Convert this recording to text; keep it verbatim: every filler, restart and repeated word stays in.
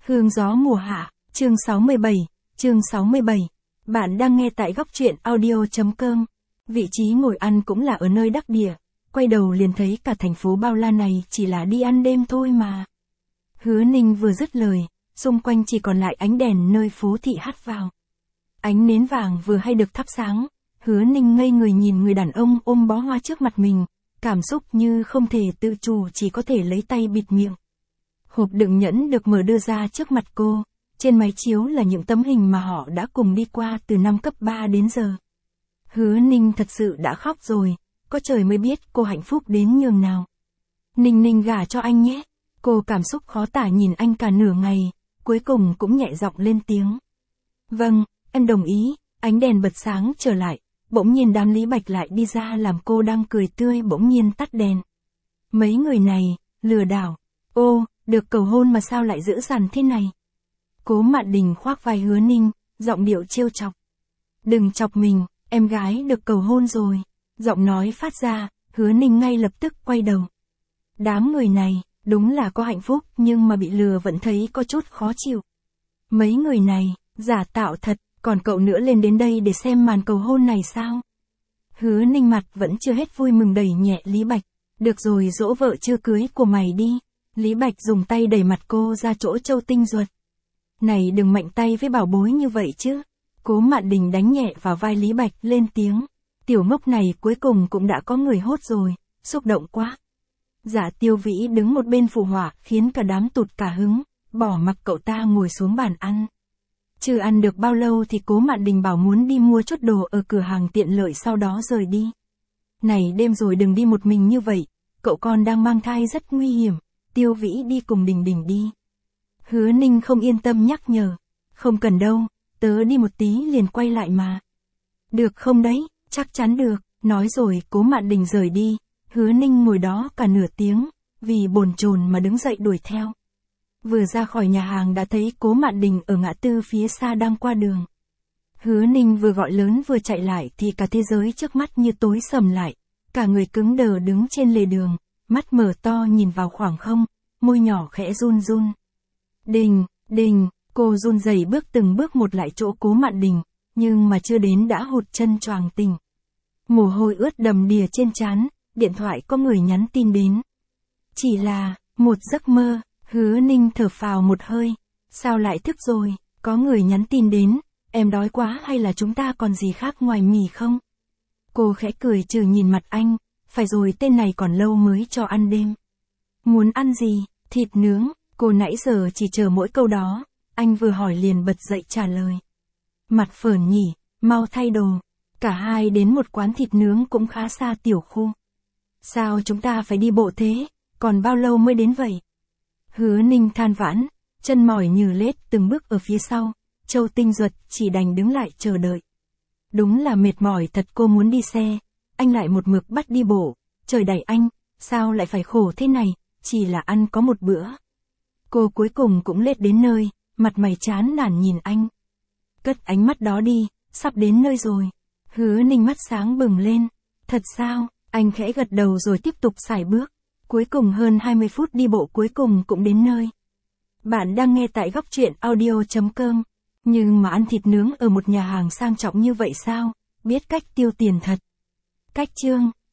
Hương gió mùa hạ, chương sáu mươi bảy, chương sáu mươi bảy. Bạn đang nghe tại góc truyện audio.com. Vị trí ngồi ăn cũng là ở nơi đắc địa, quay đầu liền thấy cả thành phố bao la này chỉ là đi ăn đêm thôi mà. Hứa Ninh vừa dứt lời, xung quanh chỉ còn lại ánh đèn nơi phố thị hắt vào. Ánh nến vàng vừa hay được thắp sáng, Hứa Ninh ngây người nhìn người đàn ông ôm bó hoa trước mặt mình, cảm xúc như không thể tự chủ, chỉ có thể lấy tay bịt miệng. Hộp đựng nhẫn được mở đưa ra trước mặt cô, trên máy chiếu là những tấm hình mà họ đã cùng đi qua từ năm cấp ba đến giờ. Hứa Ninh thật sự đã khóc rồi, có trời mới biết cô hạnh phúc đến nhường nào. Ninh Ninh gả cho anh nhé, cô cảm xúc khó tả nhìn anh cả nửa ngày, cuối cùng cũng nhẹ giọng lên tiếng. Vâng, em đồng ý. Ánh đèn bật sáng trở lại, bỗng nhiên đám Lý Bạch lại đi ra làm cô đang cười tươi bỗng nhiên tắt đèn. Mấy người này, lừa đảo. Ô, được cầu hôn mà sao lại dữ dằn thế này? Cố Mạn Đình khoác vai Hứa Ninh, giọng điệu trêu chọc. Đừng chọc mình, em gái được cầu hôn rồi. Giọng nói phát ra, Hứa Ninh ngay lập tức quay đầu. Đám người này, đúng là có hạnh phúc nhưng mà bị lừa vẫn thấy có chút khó chịu. Mấy người này, giả tạo thật, còn cậu nữa lên đến đây để xem màn cầu hôn này sao? Hứa Ninh mặt vẫn chưa hết vui mừng đẩy nhẹ Lý Bạch. Được rồi, dỗ vợ chưa cưới của mày đi. Lý Bạch dùng tay đẩy mặt cô ra chỗ Châu Tinh Duật. Này đừng mạnh tay với bảo bối như vậy chứ. Cố Mạn Đình đánh nhẹ vào vai Lý Bạch lên tiếng. Tiểu ngốc này cuối cùng cũng đã có người hốt rồi, xúc động quá. Dạ Tiêu Vĩ đứng một bên phụ họa khiến cả đám tụt cả hứng, bỏ mặc cậu ta ngồi xuống bàn ăn. Chưa ăn được bao lâu thì Cố Mạn Đình bảo muốn đi mua chút đồ ở cửa hàng tiện lợi sau đó rời đi. Này đêm rồi đừng đi một mình như vậy, cậu con đang mang thai rất nguy hiểm, Tiêu Vĩ đi cùng Đình Đình đi. Hứa Ninh không yên tâm nhắc nhở, không cần đâu, tớ đi một tí liền quay lại mà. Được không đấy, chắc chắn được, nói rồi Cố Mạn Đình rời đi, Hứa Ninh ngồi đó cả nửa tiếng, vì bồn chồn mà đứng dậy đuổi theo. Vừa ra khỏi nhà hàng đã thấy Cố Mạn Đình ở ngã tư phía xa đang qua đường. Hứa Ninh vừa gọi lớn vừa chạy lại thì cả thế giới trước mắt như tối sầm lại, cả người cứng đờ đứng trên lề đường, mắt mở to nhìn vào khoảng không, môi nhỏ khẽ run run. Đình, Đình, cô run rẩy bước từng bước một lại chỗ Cố Mạn Đình, nhưng mà chưa đến đã hụt chân choàng tỉnh. Mồ hôi ướt đầm đìa trên trán, điện thoại có người nhắn tin đến. Chỉ là một giấc mơ. Hứa Ninh thở phào một hơi, sao lại thức rồi, có người nhắn tin đến, em đói quá hay là chúng ta còn gì khác ngoài mì không? Cô khẽ cười trừ nhìn mặt anh, phải rồi tên này còn lâu mới cho ăn đêm. Muốn ăn gì, thịt nướng, cô nãy giờ chỉ chờ mỗi câu đó, anh vừa hỏi liền bật dậy trả lời. Mặt phởn nhỉ, mau thay đồ, cả hai đến một quán thịt nướng cũng khá xa tiểu khu. Sao chúng ta phải đi bộ thế, còn bao lâu mới đến vậy? Hứa Ninh than vãn, chân mỏi như lết từng bước ở phía sau, Châu Tinh Duật chỉ đành đứng lại chờ đợi. Đúng là mệt mỏi thật, cô muốn đi xe, anh lại một mực bắt đi bộ, trời đẩy anh, sao lại phải khổ thế này, chỉ là ăn có một bữa. Cô cuối cùng cũng lết đến nơi, mặt mày chán nản nhìn anh. Cất ánh mắt đó đi, sắp đến nơi rồi. Hứa Ninh mắt sáng bừng lên, thật sao, anh khẽ gật đầu rồi tiếp tục sải bước. Cuối cùng hơn hai mươi phút đi bộ cuối cùng cũng đến nơi. Bạn đang nghe tại góc truyện audio.com. Nhưng mà ăn thịt nướng ở một nhà hàng sang trọng như vậy sao? Biết cách tiêu tiền thật. Cách chương.